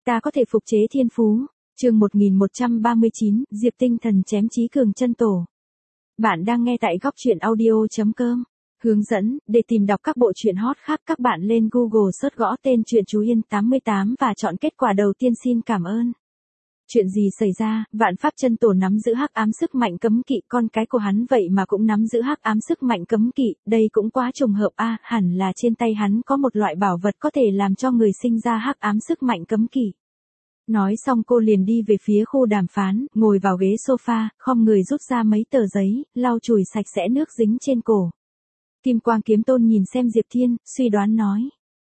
Ta có thể phục chế thiên phú. Chương 1139, Diệp Tinh Thần chém Chí Cường chân tổ. Bạn đang nghe tại góc truyện audio.com. Hướng dẫn, để tìm đọc các bộ truyện hot khác các bạn lên Google search gõ tên truyện Chú Yên 88 và chọn kết quả đầu tiên. Xin cảm ơn. Chuyện gì xảy ra? Vạn Pháp chân tổ nắm giữ hắc ám sức mạnh cấm kỵ, con cái của hắn vậy mà cũng nắm giữ hắc ám sức mạnh cấm kỵ, đây cũng quá trùng hợp a, hẳn là trên tay hắn có một loại bảo vật có thể làm cho người sinh ra hắc ám sức mạnh cấm kỵ. Nói xong cô liền đi về phía khu đàm phán, ngồi vào ghế sofa, khom người rút ra mấy tờ giấy, lau chùi sạch sẽ nước dính trên cổ. Kim Quang Kiếm Tôn nhìn xem Diệp Thiên, suy đoán nói.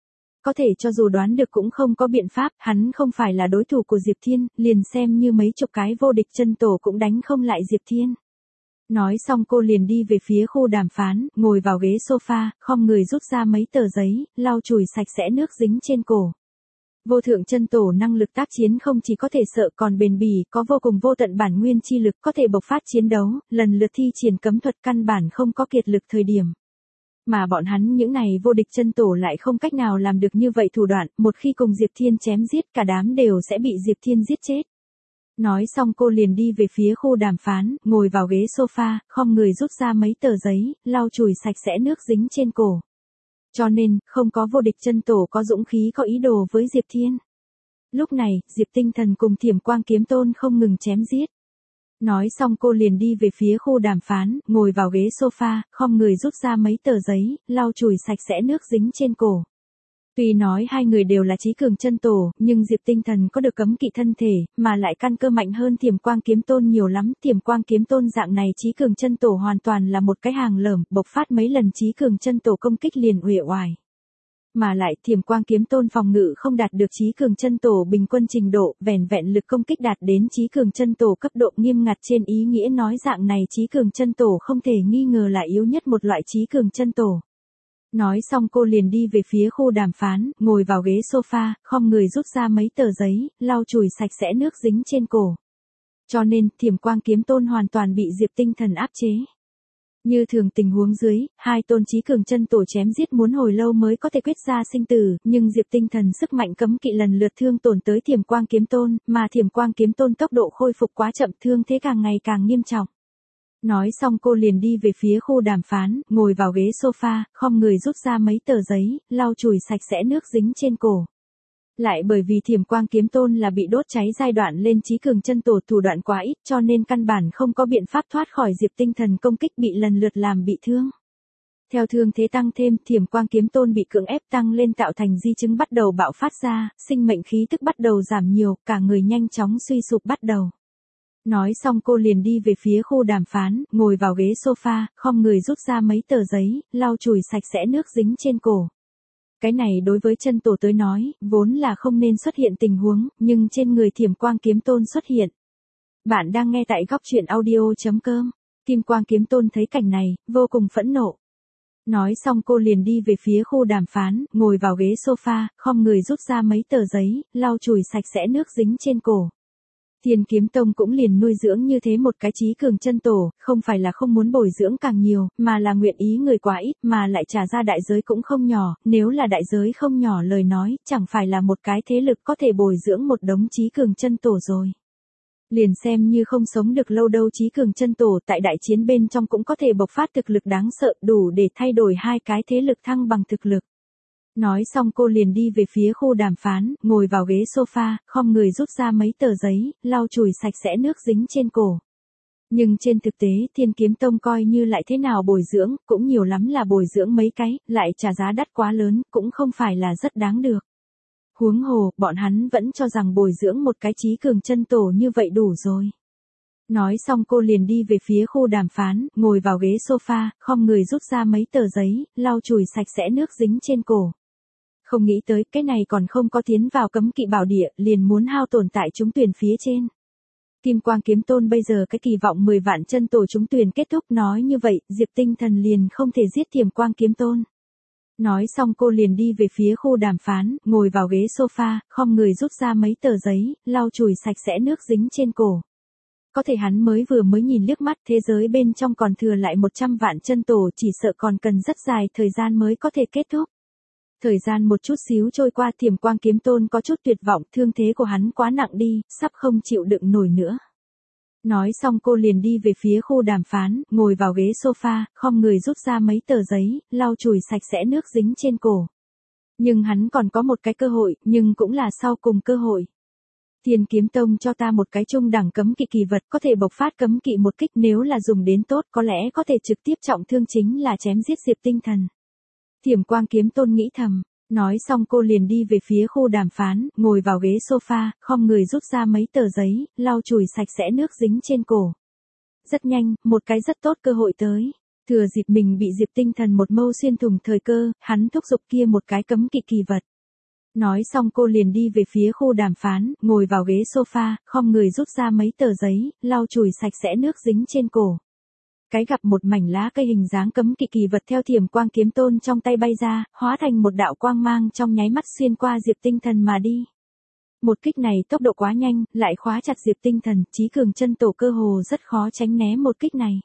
Có thể cho dù đoán được cũng không có biện pháp, hắn không phải là đối thủ của Diệp Thiên, liền xem như mấy chục cái vô địch chân tổ cũng đánh không lại Diệp Thiên. Nói xong cô liền đi về phía khu đàm phán, ngồi vào ghế sofa, khom người rút ra mấy tờ giấy, lau chùi sạch sẽ nước dính trên cổ. Vô thượng chân tổ năng lực tác chiến không chỉ có thể sợ còn bền bỉ, có vô cùng vô tận bản nguyên chi lực có thể bộc phát chiến đấu, lần lượt thi triển cấm thuật căn bản không có kiệt lực thời điểm. Mà bọn hắn những này vô địch chân tổ lại không cách nào làm được như vậy thủ đoạn, một khi cùng Diệp Thiên chém giết cả đám đều sẽ bị Diệp Thiên giết chết. Nói xong cô liền đi về phía khu đàm phán, ngồi vào ghế sofa, khom người rút ra mấy tờ giấy, lau chùi sạch sẽ nước dính trên cổ. Cho nên, không có vô địch chân tổ có dũng khí có ý đồ với Diệp Thiên. Lúc này, Diệp Tinh Thần cùng Thiểm Quang Kiếm Tôn không ngừng chém giết. Nói xong cô liền đi về phía khu đàm phán, ngồi vào ghế sofa, khom người rút ra mấy tờ giấy, lau chùi sạch sẽ nước dính trên cổ. Tuy nói hai người đều là Chí Cường chân tổ, nhưng Diệp Tinh Thần có được cấm kỵ thân thể, mà lại căn cơ mạnh hơn Thiểm Quang Kiếm Tôn nhiều lắm. Thiểm Quang Kiếm Tôn dạng này Chí Cường chân tổ hoàn toàn là một cái hàng lởm, bộc phát mấy lần Chí Cường chân tổ công kích liền uể oải. Mà lại Thiểm Quang Kiếm Tôn phòng ngự không đạt được Chí Cường chân tổ bình quân trình độ, vẻn vẹn lực công kích đạt đến Chí Cường chân tổ cấp độ nghiêm ngặt, trên ý nghĩa nói dạng này Chí Cường chân tổ không thể nghi ngờ là yếu nhất một loại Chí Cường chân tổ. Nói xong cô liền đi về phía khu đàm phán, ngồi vào ghế sofa, khom người rút ra mấy tờ giấy, lau chùi sạch sẽ nước dính trên cổ. Cho nên, Thiểm Quang Kiếm Tôn hoàn toàn bị Diệp Tinh Thần áp chế. Như thường tình huống dưới, hai tôn Chí Cường chân tổ chém giết muốn hồi lâu mới có thể quyết ra sinh tử, nhưng Diệp Tinh Thần sức mạnh cấm kỵ lần lượt thương tổn tới Thiểm Quang Kiếm Tôn, mà Thiểm Quang Kiếm Tôn tốc độ khôi phục quá chậm, thương thế càng ngày càng nghiêm trọng. Nói xong cô liền đi về phía khu đàm phán, ngồi vào ghế sofa, khom người rút ra mấy tờ giấy, lau chùi sạch sẽ nước dính trên cổ. Lại bởi vì Thiểm Quang Kiếm Tôn là bị đốt cháy giai đoạn lên Chí Cường chân tổ thủ đoạn quá ít, cho nên căn bản không có biện pháp thoát khỏi Diệp Tinh Thần công kích, bị lần lượt làm bị thương. Theo thương thế tăng thêm, Thiểm Quang Kiếm Tôn bị cưỡng ép tăng lên tạo thành di chứng bắt đầu bạo phát ra, sinh mệnh khí tức bắt đầu giảm nhiều, cả người nhanh chóng suy sụp bắt đầu. Nói xong cô liền đi về phía khu đàm phán, ngồi vào ghế sofa, khom người rút ra mấy tờ giấy, lau chùi sạch sẽ nước dính trên cổ. Cái này đối với chân tổ tới nói, vốn là không nên xuất hiện tình huống, nhưng trên người Thiểm Quang Kiếm Tôn xuất hiện. Bạn đang nghe tại góc truyện audio.com. Kim Quang Kiếm Tôn thấy cảnh này, vô cùng phẫn nộ. Nói xong cô liền đi về phía khu đàm phán, ngồi vào ghế sofa, khom người rút ra mấy tờ giấy, lau chùi sạch sẽ nước dính trên cổ. Thiên Kiếm Tông cũng liền nuôi dưỡng như thế một cái Chí Cường chân tổ, không phải là không muốn bồi dưỡng càng nhiều, mà là nguyện ý người quá ít, mà lại trả ra đại giới cũng không nhỏ, nếu là đại giới không nhỏ lời nói, chẳng phải là một cái thế lực có thể bồi dưỡng một đống Chí Cường chân tổ rồi. Liền xem như không sống được lâu đâu Chí Cường chân tổ tại đại chiến bên trong cũng có thể bộc phát thực lực đáng sợ, đủ để thay đổi hai cái thế lực thăng bằng thực lực. Nói xong cô liền đi về phía khu đàm phán, ngồi vào ghế sofa, khom người rút ra mấy tờ giấy, lau chùi sạch sẽ nước dính trên cổ. Nhưng trên thực tế Thiên Kiếm Tông coi như lại thế nào bồi dưỡng, cũng nhiều lắm là bồi dưỡng mấy cái, lại trả giá đắt quá lớn, cũng không phải là rất đáng được. Huống hồ, bọn hắn vẫn cho rằng bồi dưỡng một cái Chí Cường chân tổ như vậy đủ rồi. Nói xong cô liền đi về phía khu đàm phán, ngồi vào ghế sofa, khom người rút ra mấy tờ giấy, lau chùi sạch sẽ nước dính trên cổ. Không nghĩ tới, cái này còn không có tiến vào cấm kỵ bảo địa, liền muốn hao tổn tại trúng tuyển phía trên. Kim Quang Kiếm Tôn bây giờ cái kỳ vọng 10 vạn chân tổ trúng tuyển kết thúc, nói như vậy, Diệp Tinh Thần liền không thể giết Thiểm Quang Kiếm Tôn. Nói xong cô liền đi về phía khu đàm phán, ngồi vào ghế sofa, khom người rút ra mấy tờ giấy, lau chùi sạch sẽ nước dính trên cổ. Có thể hắn mới nhìn liếc mắt, thế giới bên trong còn thừa lại 100 vạn chân tổ, chỉ sợ còn cần rất dài thời gian mới có thể kết thúc. Thời gian một chút xíu trôi qua, Thiểm Quang Kiếm Tôn có chút tuyệt vọng, thương thế của hắn quá nặng đi, sắp không chịu đựng nổi nữa. Nói xong cô liền đi về phía khu đàm phán, ngồi vào ghế sofa, khom người rút ra mấy tờ giấy, lau chùi sạch sẽ nước dính trên cổ. Nhưng hắn còn có một cái cơ hội, nhưng cũng là sau cùng cơ hội. Thiên Kiếm Tông cho ta một cái trung đẳng cấm kỵ kỳ vật, có thể bộc phát cấm kỵ một kích, nếu là dùng đến tốt có lẽ có thể trực tiếp trọng thương, chính là chém giết Diệp Tinh Thần. Thiểm Quang Kiếm Tôn nghĩ thầm. Nói xong cô liền đi về phía khu đàm phán, ngồi vào ghế sofa, khom người rút ra mấy tờ giấy, lau chùi sạch sẽ nước dính trên cổ. Rất nhanh, một cái rất tốt cơ hội tới. Thừa dịp mình bị Diệp Tinh Thần một mâu xuyên thủng thời cơ, hắn thúc giục kia một cái cấm kỵ kỳ vật. Nói xong cô liền đi về phía khu đàm phán, ngồi vào ghế sofa, khom người rút ra mấy tờ giấy, lau chùi sạch sẽ nước dính trên cổ. Cái gặp một mảnh lá cây hình dáng cấm kỵ kỳ vật theo Thiểm Quang Kiếm Tôn trong tay bay ra, hóa thành một đạo quang mang trong nháy mắt xuyên qua Diệp Tinh Thần mà đi. Một kích này tốc độ quá nhanh, lại khóa chặt Diệp Tinh Thần, Chí Cường Chân Tổ cơ hồ rất khó tránh né một kích này.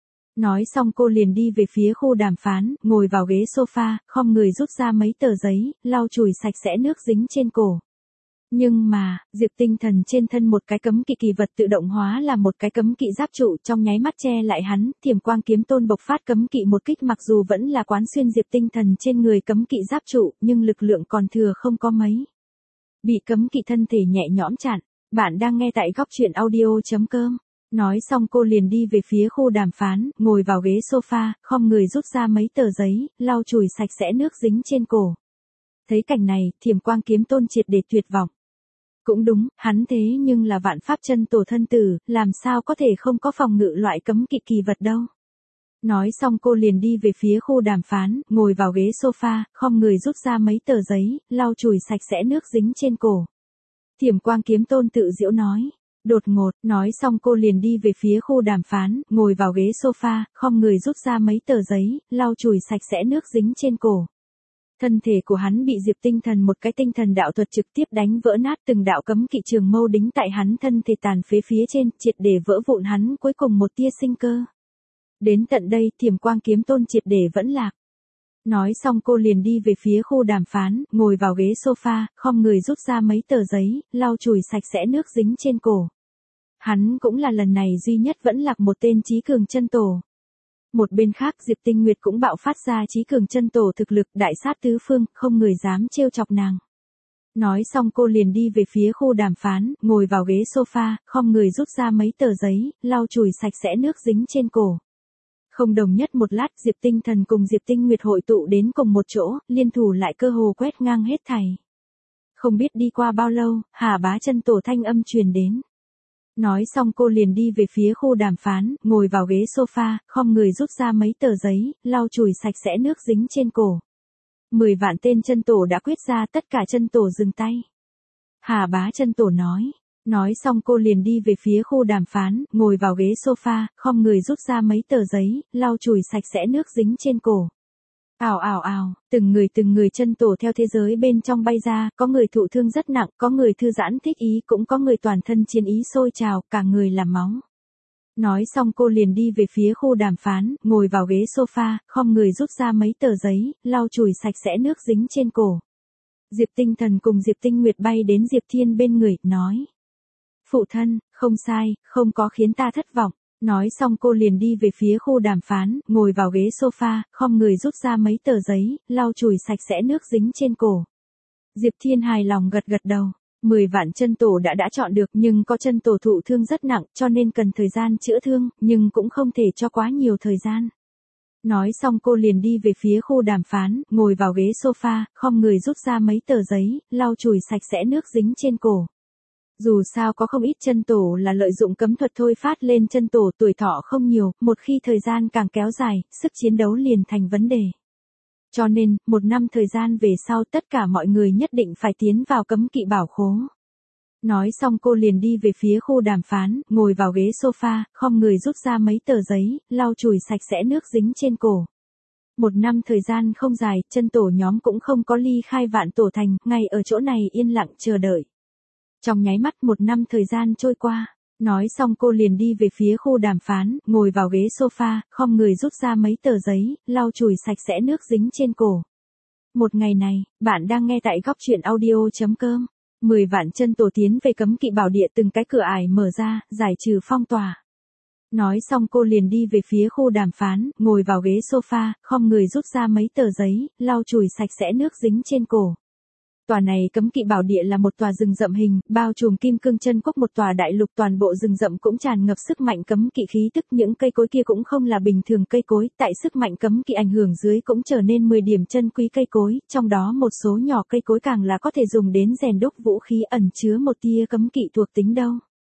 Nói xong cô liền đi về phía khu đàm phán, ngồi vào ghế sofa, khom người rút ra mấy tờ giấy, lau chùi sạch sẽ nước dính trên cổ. Nhưng mà, Diệp Tinh Thần trên thân một cái cấm kỵ kỳ vật tự động hóa là một cái cấm kỵ giáp trụ, trong nháy mắt che lại hắn. Thiểm Quang Kiếm Tôn bộc phát cấm kỵ một kích, mặc dù vẫn là quán xuyên Diệp Tinh Thần trên người cấm kỵ giáp trụ, nhưng lực lượng còn thừa không có mấy. Bị cấm kỵ thân thể nhẹ nhõm chặn. Bạn đang nghe tại góc truyện audio.com. Nói xong cô liền đi về phía khu đàm phán, ngồi vào ghế sofa, khom người rút ra mấy tờ giấy, lau chùi sạch sẽ nước dính trên cổ. Thấy cảnh này, Thiểm Quang Kiếm Tôn triệt để tuyệt vọng. Cũng đúng, hắn thế nhưng là Vạn Pháp Chân Tổ thân tử, làm sao có thể không có phòng ngự loại cấm kỵ kỳ vật đâu. Nói xong cô liền đi về phía khu đàm phán, ngồi vào ghế sofa, khom người rút ra mấy tờ giấy, lau chùi sạch sẽ nước dính trên cổ. Thiểm Quang Kiếm Tôn tự giễu nói. Đột ngột, nói xong cô liền đi về phía khu đàm phán, ngồi vào ghế sofa, khom người rút ra mấy tờ giấy, lau chùi sạch sẽ nước dính trên cổ. Thân thể của hắn bị Diệp Tinh Thần một cái tinh thần đạo thuật trực tiếp đánh vỡ nát, từng đạo cấm kỵ trường mâu đính tại hắn thân thể tàn phế phía trên, triệt để vỡ vụn hắn cuối cùng một tia sinh cơ. Đến tận đây, Thiểm Quang Kiếm Tôn triệt để vẫn lạc. Nói xong cô liền đi về phía khu đàm phán, ngồi vào ghế sofa, khom người rút ra mấy tờ giấy, lau chùi sạch sẽ nước dính trên cổ. Hắn cũng là lần này duy nhất vẫn lạc một tên Chí Cường Chân Tổ. Một bên khác Diệp Tinh Nguyệt cũng bạo phát ra Chí Cường Chân Tổ thực lực, đại sát tứ phương, không người dám trêu chọc nàng. Nói xong cô liền đi về phía khu đàm phán, ngồi vào ghế sofa, khom người rút ra mấy tờ giấy, lau chùi sạch sẽ nước dính trên cổ. Không đồng nhất một lát, Diệp Tinh Thần cùng Diệp Tinh Nguyệt hội tụ đến cùng một chỗ, liên thủ lại cơ hồ quét ngang hết thảy. Không biết đi qua bao lâu, Hà Bá Chân Tổ thanh âm truyền đến. Nói xong cô liền đi về phía khu đàm phán, ngồi vào ghế sofa, khom người rút ra mấy tờ giấy, lau chùi sạch sẽ nước dính trên cổ. 10 vạn tên chân tổ đã quyết ra, tất cả chân tổ dừng tay. Hà Bá Chân Tổ nói. Nói xong cô liền đi về phía khu đàm phán, ngồi vào ghế sofa, khom người rút ra mấy tờ giấy, lau chùi sạch sẽ nước dính trên cổ. Ào ào ào, từng người chân tổ theo thế giới bên trong bay ra, có người thụ thương rất nặng, có người thư giãn thích ý, cũng có người toàn thân chiến ý sôi trào, cả người làm máu. Nói xong cô liền đi về phía khu đàm phán, ngồi vào ghế sofa, khom người rút ra mấy tờ giấy, lau chùi sạch sẽ nước dính trên cổ. Diệp Tinh Thần cùng Diệp Tinh Nguyệt bay đến Diệp Thiên bên người, nói. Phụ thân, không sai, không có khiến ta thất vọng. Nói xong cô liền đi về phía khu đàm phán, ngồi vào ghế sofa, khom người rút ra mấy tờ giấy, lau chùi sạch sẽ nước dính trên cổ. Diệp Thiên hài lòng gật gật đầu. 10 vạn chân tổ đã chọn được, nhưng có chân tổ thụ thương rất nặng, cho nên cần thời gian chữa thương, nhưng cũng không thể cho quá nhiều thời gian. Nói xong cô liền đi về phía khu đàm phán, ngồi vào ghế sofa, khom người rút ra mấy tờ giấy, lau chùi sạch sẽ nước dính trên cổ. Dù sao có không ít chân tổ là lợi dụng cấm thuật thôi phát lên chân tổ, tuổi thọ không nhiều, một khi thời gian càng kéo dài, sức chiến đấu liền thành vấn đề. Cho nên, 1 năm thời gian về sau tất cả mọi người nhất định phải tiến vào cấm kỵ bảo khố. Nói xong cô liền đi về phía khu đàm phán, ngồi vào ghế sofa, khom người rút ra mấy tờ giấy, lau chùi sạch sẽ nước dính trên cổ. 1 năm thời gian không dài, chân tổ nhóm cũng không có ly khai Vạn Tổ Thành, ngay ở chỗ này yên lặng chờ đợi. Trong nháy mắt 1 năm thời gian trôi qua, nói xong cô liền đi về phía khu đàm phán, ngồi vào ghế sofa, khom người rút ra mấy tờ giấy, lau chùi sạch sẽ nước dính trên cổ. Một ngày này, bạn đang nghe tại góc chuyện audio.com. 10 vạn chân tổ tiến về cấm kỵ bảo địa, từng cái cửa ải mở ra, giải trừ phong tỏa. Nói xong cô liền đi về phía khu đàm phán, ngồi vào ghế sofa, khom người rút ra mấy tờ giấy, lau chùi sạch sẽ nước dính trên cổ. Tòa này cấm kỵ bảo địa là một tòa rừng rậm hình, bao trùm kim cương chân quốc, một tòa đại lục, toàn bộ rừng rậm cũng tràn ngập sức mạnh cấm kỵ khí tức, những cây cối kia cũng không là bình thường cây cối, tại sức mạnh cấm kỵ ảnh hưởng dưới cũng trở nên 10 điểm chân quý cây cối, trong đó một số nhỏ cây cối càng là có thể dùng đến rèn đúc vũ khí, ẩn chứa một tia cấm kỵ thuộc tính đâu.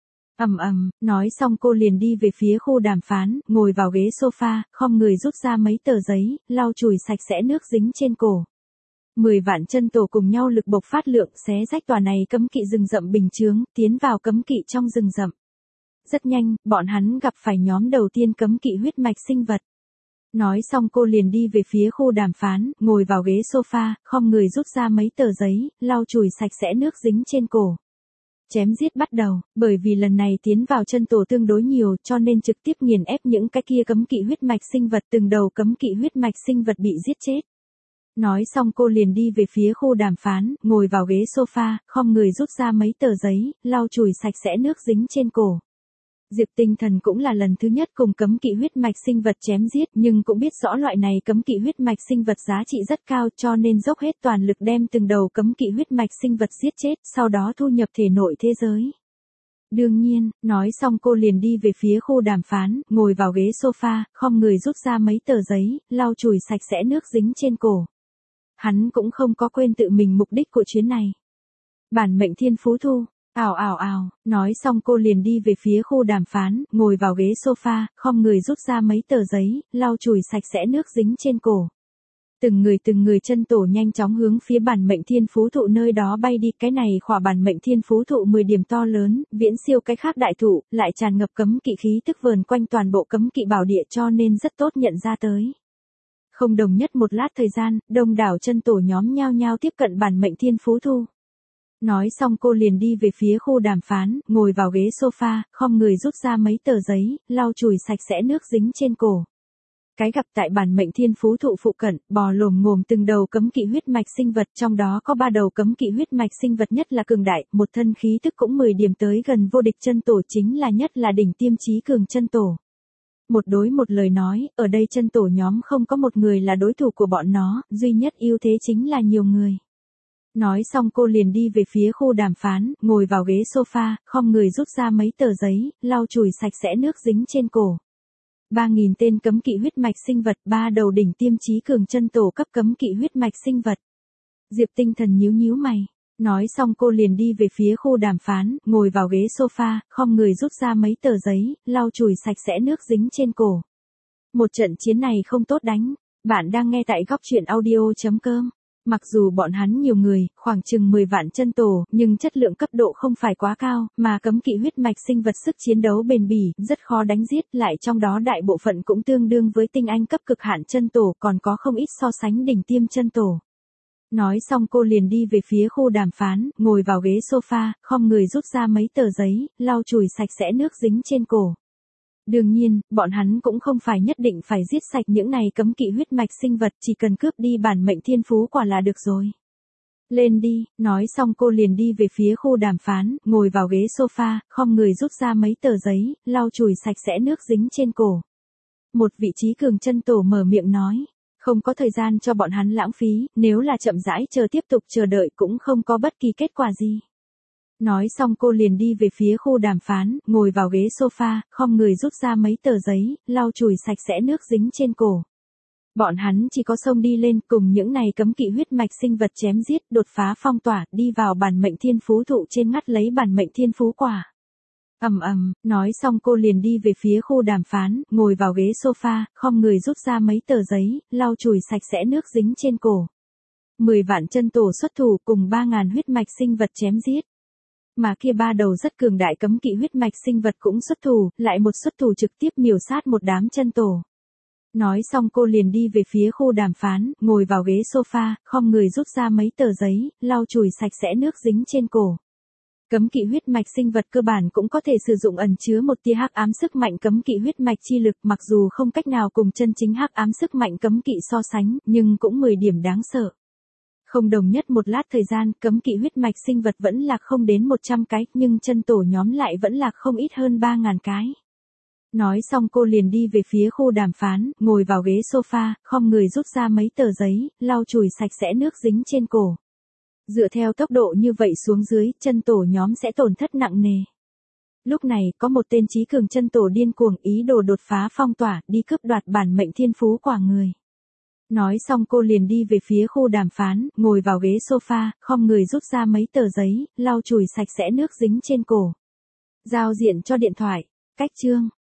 Nói xong cô liền đi về phía khu đàm phán, ngồi vào ghế sofa, khom người rút ra mấy tờ giấy, lau chùi sạch sẽ nước dính trên cổ. 10 vạn chân tổ cùng nhau lực bộc phát lượng, xé rách tòa này cấm kỵ rừng rậm bình chướng, tiến vào cấm kỵ trong rừng rậm. Rất nhanh, bọn hắn gặp phải nhóm đầu tiên cấm kỵ huyết mạch sinh vật. Nói xong cô liền đi về phía khu đàm phán, ngồi vào ghế sofa, khom người rút ra mấy tờ giấy, lau chùi sạch sẽ nước dính trên cổ. Chém giết bắt đầu, bởi vì lần này tiến vào chân tổ tương đối nhiều cho nên trực tiếp nghiền ép những cái kia cấm kỵ huyết mạch sinh vật, từng đầu cấm kỵ huyết mạch sinh vật bị giết chết. Nói xong cô liền đi về phía khu đàm phán, ngồi vào ghế sofa, khom người rút ra mấy tờ giấy, lau chùi sạch sẽ nước dính trên cổ. Diệp Tinh Thần cũng là lần thứ nhất cùng cấm kỵ huyết mạch sinh vật chém giết, nhưng cũng biết rõ loại này cấm kỵ huyết mạch sinh vật giá trị rất cao cho nên dốc hết toàn lực đem từng đầu cấm kỵ huyết mạch sinh vật giết chết, sau đó thu nhập thể nội thế giới. Đương nhiên, nói xong cô liền đi về phía khu đàm phán, ngồi vào ghế sofa, khom người rút ra mấy tờ giấy, lau chùi sạch sẽ nước dính trên cổ. Hắn cũng không có quên tự mình mục đích của chuyến này. Bản mệnh thiên phú thu. Nói xong cô liền đi về phía khu đàm phán, ngồi vào ghế sofa, khom người rút ra mấy tờ giấy, lau chùi sạch sẽ nước dính trên cổ. Từng người chân tổ nhanh chóng hướng phía bản mệnh thiên phú thụ nơi đó bay đi, cái này khỏa bản mệnh thiên phú thụ 10 điểm to lớn, viễn siêu cái khác đại thụ, lại tràn ngập cấm kỵ khí tức vờn quanh toàn bộ cấm kỵ bảo địa cho nên rất tốt nhận ra tới. Không đồng nhất một lát thời gian, đông đảo chân tổ nhóm nhao nhao tiếp cận bản mệnh thiên phú thu. Nói xong cô liền đi về phía khu đàm phán, ngồi vào ghế sofa, khom người rút ra mấy tờ giấy, lau chùi sạch sẽ nước dính trên cổ. Cái gặp tại bản mệnh thiên phú thụ phụ cận, bò lồm ngồm từng đầu cấm kỵ huyết mạch sinh vật, trong đó có 3 đầu cấm kỵ huyết mạch sinh vật nhất là cường đại, một thân khí tức cũng 10 điểm tới gần vô địch chân tổ, chính là nhất là đỉnh tiêm chí cường chân tổ. Một đối một lời nói, ở đây chân tổ nhóm không có một người là đối thủ của bọn nó, duy nhất ưu thế chính là nhiều người. Nói xong cô liền đi về phía khu đàm phán, ngồi vào ghế sofa, khom người rút ra mấy tờ giấy, lau chùi sạch sẽ nước dính trên cổ. 3.000 tên cấm kỵ huyết mạch sinh vật, 3 đầu đỉnh tiêm chí cường chân tổ cấp cấm kỵ huyết mạch sinh vật. Diệp Tinh Thần nhíu mày. Nói xong cô liền đi về phía khu đàm phán, ngồi vào ghế sofa, khom người rút ra mấy tờ giấy, lau chùi sạch sẽ nước dính trên cổ. Một trận chiến này không tốt đánh. Bạn đang nghe tại góc chuyện audio.com. Mặc dù bọn hắn nhiều người, khoảng chừng 10 vạn chân tổ, nhưng chất lượng cấp độ không phải quá cao, mà cấm kỵ huyết mạch sinh vật sức chiến đấu bền bỉ, rất khó đánh giết, lại trong đó đại bộ phận cũng tương đương với tinh anh cấp cực hạn chân tổ, còn có không ít so sánh đỉnh tiêm chân tổ. Nói xong cô liền đi về phía khu đàm phán, ngồi vào ghế sofa, khom người rút ra mấy tờ giấy, lau chùi sạch sẽ nước dính trên cổ. Đương nhiên, bọn hắn cũng không phải nhất định phải giết sạch những này cấm kỵ huyết mạch sinh vật, chỉ cần cướp đi bản mệnh thiên phú quả là được rồi. Lên đi, nói xong cô liền đi về phía khu đàm phán, ngồi vào ghế sofa, khom người rút ra mấy tờ giấy, lau chùi sạch sẽ nước dính trên cổ. Một vị trí cường chân tổ mở miệng nói. Không có thời gian cho bọn hắn lãng phí, nếu là chậm rãi tiếp tục chờ đợi cũng không có bất kỳ kết quả gì. Nói xong cô liền đi về phía khu đàm phán, ngồi vào ghế sofa, khom người rút ra mấy tờ giấy, lau chùi sạch sẽ nước dính trên cổ. Bọn hắn chỉ có xông đi lên cùng những này cấm kỵ huyết mạch sinh vật chém giết, đột phá phong tỏa, đi vào bản mệnh thiên phú thụ trên ngắt lấy bản mệnh thiên phú quả. Nói xong cô liền đi về phía khu đàm phán, ngồi vào ghế sofa, khom người rút ra mấy tờ giấy, lau chùi sạch sẽ nước dính trên cổ. 10 vạn chân tổ xuất thủ cùng 3.000 huyết mạch sinh vật chém giết. Mà kia 3 đầu rất cường đại cấm kỵ huyết mạch sinh vật cũng xuất thủ, lại một xuất thủ trực tiếp miểu sát một đám chân tổ. Nói xong cô liền đi về phía khu đàm phán, ngồi vào ghế sofa, khom người rút ra mấy tờ giấy, lau chùi sạch sẽ nước dính trên cổ. Cấm kỵ huyết mạch sinh vật cơ bản cũng có thể sử dụng ẩn chứa một tia hắc ám sức mạnh cấm kỵ huyết mạch chi lực, mặc dù không cách nào cùng chân chính hắc ám sức mạnh cấm kỵ so sánh, nhưng cũng 10 điểm đáng sợ. Không đồng nhất một lát thời gian, cấm kỵ huyết mạch sinh vật vẫn là không đến 100 cái, nhưng chân tổ nhóm lại vẫn là không ít hơn 3.000 cái. Nói xong cô liền đi về phía khu đàm phán, ngồi vào ghế sofa, khom người rút ra mấy tờ giấy, lau chùi sạch sẽ nước dính trên cổ. Dựa theo tốc độ như vậy xuống dưới, chân tổ nhóm sẽ tổn thất nặng nề. Lúc này, có một tên trí cường chân tổ điên cuồng ý đồ đột phá phong tỏa, đi cướp đoạt bản mệnh thiên phú quả người. Nói xong cô liền đi về phía khu đàm phán, ngồi vào ghế sofa, khom người rút ra mấy tờ giấy, lau chùi sạch sẽ nước dính trên cổ. Giao diện cho điện thoại. Cách chương.